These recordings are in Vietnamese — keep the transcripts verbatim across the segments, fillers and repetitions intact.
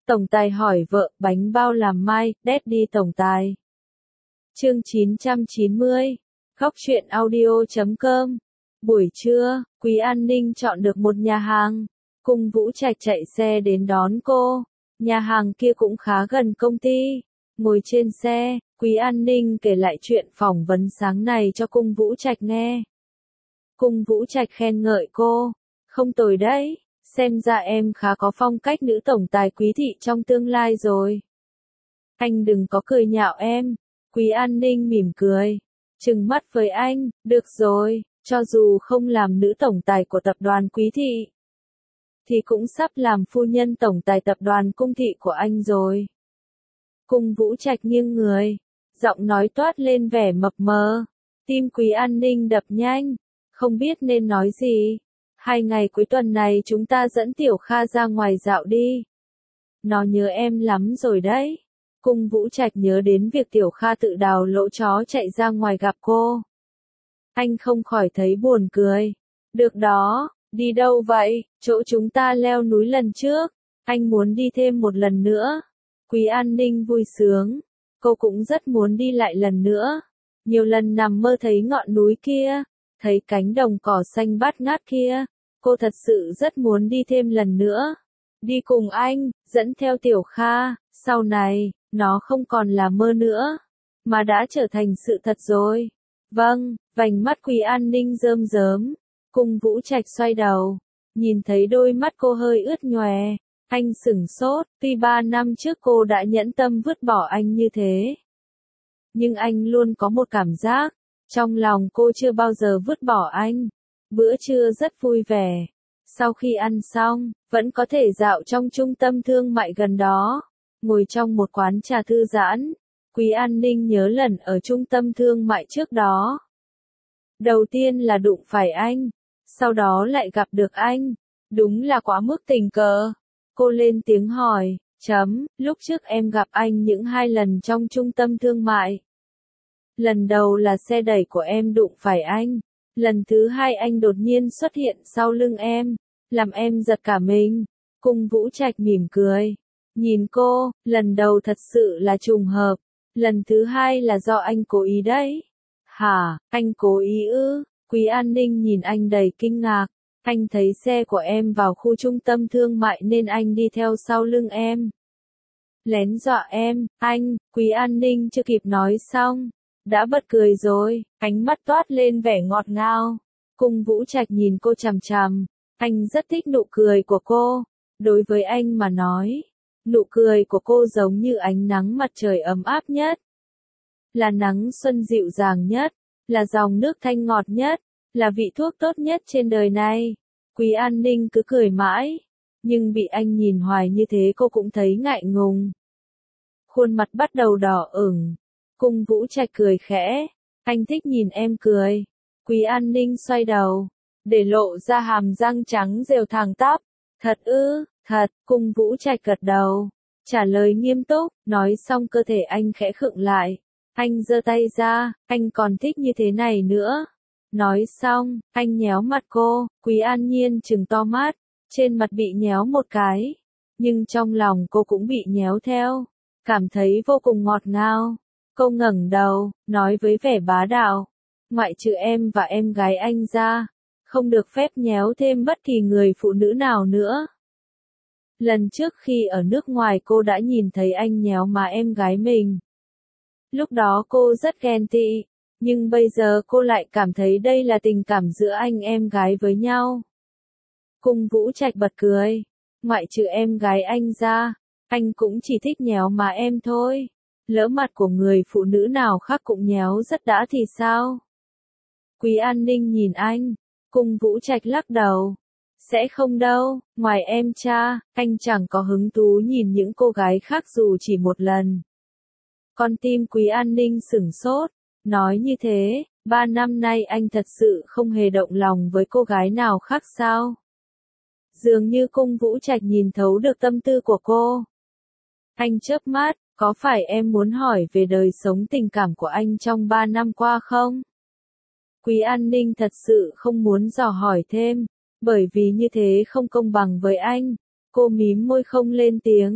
Tổng tài hỏi vợ, bánh bao làm mai, Daddy tổng tài. Chương chín trăm chín mươi. Góc truyện audio chấm com. Buổi trưa, Quý An Ninh chọn được một nhà hàng. Cung Vũ Trạch chạy xe đến đón cô. Nhà hàng kia cũng khá gần công ty. Ngồi trên xe, Quý An Ninh kể lại chuyện phỏng vấn sáng này cho Cung Vũ Trạch nghe. Cung Vũ Trạch khen ngợi cô. Không tồi đấy, xem ra em khá có phong cách nữ tổng tài Quý thị trong tương lai rồi. Anh đừng có cười nhạo em. Quý An Ninh mỉm cười. Trừng mắt với anh, được rồi, cho dù không làm nữ tổng tài của tập đoàn Quý thị, thì cũng sắp làm phu nhân tổng tài tập đoàn Cung thị của anh rồi. Cung Vũ Trạch nghiêng người, giọng nói toát lên vẻ mập mờ. Tim Quý An Ninh đập nhanh, không biết nên nói gì. Hai ngày cuối tuần này chúng ta dẫn Tiểu Kha ra ngoài dạo đi. Nó nhớ em lắm rồi đấy. Cung Vũ Trạch nhớ đến việc Tiểu Kha tự đào lỗ chó chạy ra ngoài gặp cô. Anh không khỏi thấy buồn cười. Được đó, đi đâu vậy? Chỗ chúng ta leo núi lần trước. Anh muốn đi thêm một lần nữa. Quý An Ninh vui sướng. Cô cũng rất muốn đi lại lần nữa. Nhiều lần nằm mơ thấy ngọn núi kia, thấy cánh đồng cỏ xanh bát ngát kia. Cô thật sự rất muốn đi thêm lần nữa. Đi cùng anh, dẫn theo Tiểu Kha, sau này, nó không còn là mơ nữa, mà đã trở thành sự thật rồi. Vâng, vành mắt Quý An Ninh rơm rớm. Cung Vũ Trạch xoay đầu, nhìn thấy đôi mắt cô hơi ướt nhòe. Anh sửng sốt, tuy ba năm trước cô đã nhẫn tâm vứt bỏ anh như thế. Nhưng anh luôn có một cảm giác, trong lòng cô chưa bao giờ vứt bỏ anh. Bữa trưa rất vui vẻ. Sau khi ăn xong, vẫn có thể dạo trong trung tâm thương mại gần đó. Ngồi trong một quán trà thư giãn, Quý An Ninh nhớ lần ở trung tâm thương mại trước đó. Đầu tiên là đụng phải anh, sau đó lại gặp được anh. Đúng là quá mức tình cờ. Cô lên tiếng hỏi, chấm, lúc trước em gặp anh những hai lần trong trung tâm thương mại. Lần đầu là xe đẩy của em đụng phải anh. Lần thứ hai anh đột nhiên xuất hiện sau lưng em, làm em giật cả mình. Cung Vũ Trạch mỉm cười. Nhìn cô, lần đầu thật sự là trùng hợp. Lần thứ hai là do anh cố ý đấy. Hả, anh cố ý ư? Quý An Ninh nhìn anh đầy kinh ngạc. Anh thấy xe của em vào khu trung tâm thương mại nên anh đi theo sau lưng em. Lén dọa em, anh, Quý An Ninh chưa kịp nói xong, đã bật cười rồi, ánh mắt toát lên vẻ ngọt ngào. Cung Vũ Trạch nhìn cô chằm chằm. Anh rất thích nụ cười của cô. Đối với anh mà nói, nụ cười của cô giống như ánh nắng mặt trời ấm áp nhất. Là nắng xuân dịu dàng nhất. Là dòng nước thanh ngọt nhất. Là vị thuốc tốt nhất trên đời này. Quý An Ninh cứ cười mãi. Nhưng bị anh nhìn hoài như thế cô cũng thấy ngại ngùng. Khuôn mặt bắt đầu đỏ ửng. Cung Vũ Trạch cười khẽ. Anh thích nhìn em cười. Quý An Ninh xoay đầu, để lộ ra hàm răng trắng rều thẳng tắp. Thật ư? Thật. Cung Vũ Trạch gật đầu, trả lời nghiêm túc. Nói xong cơ thể anh khẽ khựng lại. Anh giơ tay ra, anh còn thích như thế này nữa. Nói xong, anh nhéo mặt cô. Quý An Nhiên trừng to mắt, trên mặt bị nhéo một cái, nhưng trong lòng cô cũng bị nhéo theo, cảm thấy vô cùng ngọt ngào. Cô ngẩng đầu, nói với vẻ bá đạo, ngoại trừ em và em gái anh ra, không được phép nhéo thêm bất kỳ người phụ nữ nào nữa. Lần trước khi ở nước ngoài cô đã nhìn thấy anh nhéo má em gái mình. Lúc đó cô rất ghen tị, nhưng bây giờ cô lại cảm thấy đây là tình cảm giữa anh em gái với nhau. Cung Vũ Trạch bật cười, ngoại trừ em gái anh ra, anh cũng chỉ thích nhéo má em thôi. Lỡ mặt của người phụ nữ nào khác cũng nhéo rất đã thì sao? Quý An Ninh nhìn anh. Cung Vũ Trạch lắc đầu. Sẽ không đâu, ngoài em cha, anh chẳng có hứng thú nhìn những cô gái khác dù chỉ một lần. Con tim Quý An Ninh sửng sốt. Nói như thế, ba năm nay anh thật sự không hề động lòng với cô gái nào khác sao? Dường như Cung Vũ Trạch nhìn thấu được tâm tư của cô. Anh chớp mắt. Có phải em muốn hỏi về đời sống tình cảm của anh trong ba năm qua không? Quý An Ninh thật sự không muốn dò hỏi thêm, bởi vì như thế không công bằng với anh. Cô mím môi không lên tiếng.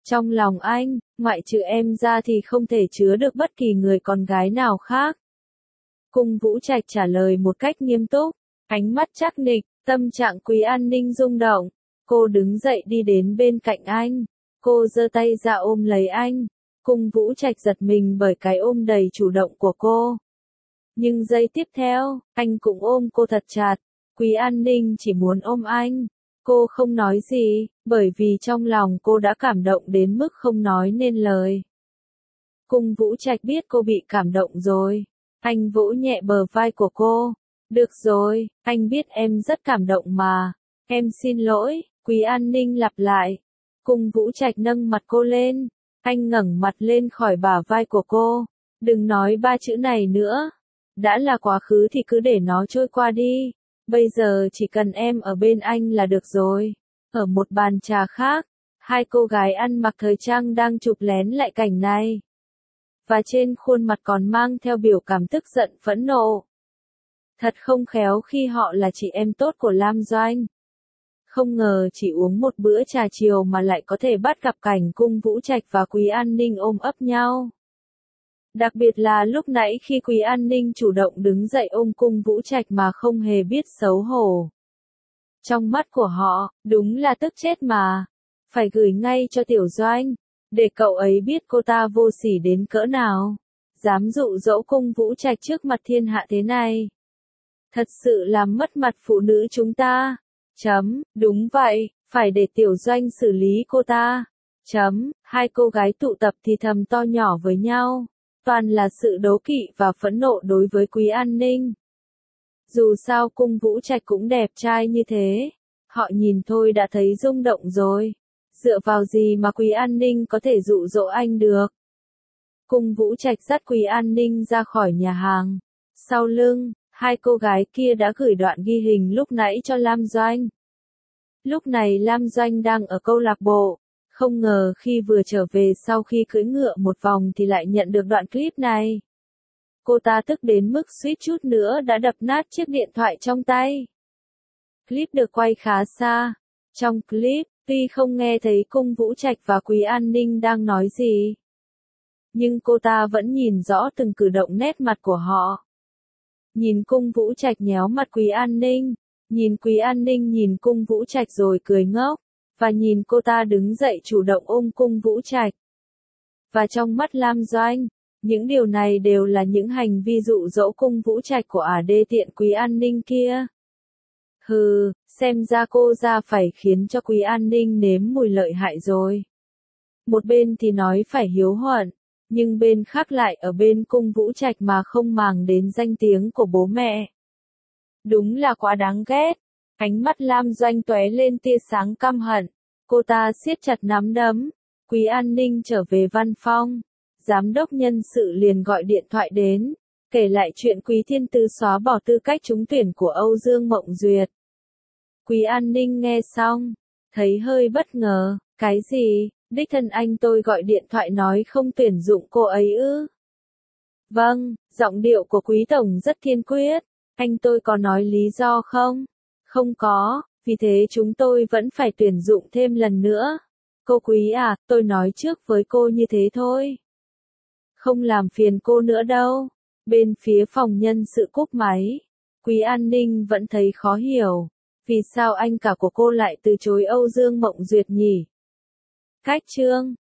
Trong lòng anh, ngoại trừ em ra thì không thể chứa được bất kỳ người con gái nào khác. Cung Vũ Trạch trả lời một cách nghiêm túc, ánh mắt chắc nịch, tâm trạng Quý An Ninh rung động. Cô đứng dậy đi đến bên cạnh anh. Cô giơ tay ra ôm lấy anh. Cung Vũ Trạch giật mình bởi cái ôm đầy chủ động của cô. Nhưng giây tiếp theo, anh cũng ôm cô thật chặt. Quý An Ninh chỉ muốn ôm anh. Cô không nói gì, bởi vì trong lòng cô đã cảm động đến mức không nói nên lời. Cung Vũ Trạch biết cô bị cảm động rồi. Anh vỗ nhẹ bờ vai của cô. Được rồi, anh biết em rất cảm động mà. Em xin lỗi, Quý An Ninh lặp lại. Cung Vũ Trạch nâng mặt cô lên. Anh ngẩng mặt lên khỏi bả vai của cô. Đừng nói ba chữ này nữa. Đã là quá khứ thì cứ để nó trôi qua đi. Bây giờ chỉ cần em ở bên anh là được rồi. Ở một bàn trà khác, hai cô gái ăn mặc thời trang đang chụp lén lại cảnh này. Và trên khuôn mặt còn mang theo biểu cảm tức giận phẫn nộ. Thật không khéo khi họ là chị em tốt của Lam Doanh. Không ngờ chỉ uống một bữa trà chiều mà lại có thể bắt gặp cảnh Cung Vũ Trạch và Quý An Ninh ôm ấp nhau. Đặc biệt là lúc nãy khi Quý An Ninh chủ động đứng dậy ôm Cung Vũ Trạch mà không hề biết xấu hổ. Trong mắt của họ, đúng là tức chết mà. Phải gửi ngay cho Tiểu Doanh, để cậu ấy biết cô ta vô sỉ đến cỡ nào. Dám dụ dỗ Cung Vũ Trạch trước mặt thiên hạ thế này. Thật sự làm mất mặt phụ nữ chúng ta. Chấm, đúng vậy, phải để Tiểu Doanh xử lý cô ta. Chấm, hai cô gái tụ tập thì thầm to nhỏ với nhau. Toàn là sự đố kỵ và phẫn nộ đối với Quý An Ninh. Dù sao Cung Vũ Trạch cũng đẹp trai như thế. Họ nhìn thôi đã thấy rung động rồi. Dựa vào gì mà Quý An Ninh có thể dụ dỗ anh được. Cung Vũ Trạch dắt Quý An Ninh ra khỏi nhà hàng. Sau lưng, hai cô gái kia đã gửi đoạn ghi hình lúc nãy cho Lam Doanh. Lúc này Lam Doanh đang ở câu lạc bộ. Không ngờ khi vừa trở về sau khi cưỡi ngựa một vòng thì lại nhận được đoạn clip này. Cô ta tức đến mức suýt chút nữa đã đập nát chiếc điện thoại trong tay. Clip được quay khá xa. Trong clip, tuy không nghe thấy Cung Vũ Trạch và Quý An Ninh đang nói gì, nhưng cô ta vẫn nhìn rõ từng cử động nét mặt của họ. Nhìn Cung Vũ Trạch nhéo mặt Quý An Ninh, nhìn Quý An Ninh nhìn Cung Vũ Trạch rồi cười ngốc, và nhìn cô ta đứng dậy chủ động ôm Cung Vũ Trạch. Và trong mắt Lam Doanh, những điều này đều là những hành vi dụ dỗ Cung Vũ Trạch của ả đê tiện Quý An Ninh kia. Hừ, xem ra cô ra phải khiến cho Quý An Ninh nếm mùi lợi hại rồi. Một bên thì nói phải hiếu huẩn, nhưng bên khác lại ở bên Cung Vũ Trạch mà không màng đến danh tiếng của bố mẹ. Đúng là quá đáng ghét. Ánh mắt Lam Doanh tóe lên tia sáng căm hận. Cô ta siết chặt nắm đấm. Quý An Ninh trở về văn phòng. Giám đốc nhân sự liền gọi điện thoại đến, kể lại chuyện Quý Thiên Tứ xóa bỏ tư cách trúng tuyển của Âu Dương Mộng Duyệt. Quý An Ninh nghe xong, thấy hơi bất ngờ. Cái gì? Đích thân anh tôi gọi điện thoại nói không tuyển dụng cô ấy ư? Vâng, giọng điệu của Quý Tổng rất kiên quyết. Anh tôi có nói lý do không? Không có, vì thế chúng tôi vẫn phải tuyển dụng thêm lần nữa. Cô Quý à, tôi nói trước với cô như thế thôi. Không làm phiền cô nữa đâu. Bên phía phòng nhân sự cúp máy. Quý An Ninh vẫn thấy khó hiểu. Vì sao anh cả của cô lại từ chối Âu Dương Mộng Duyệt nhỉ? Cách chương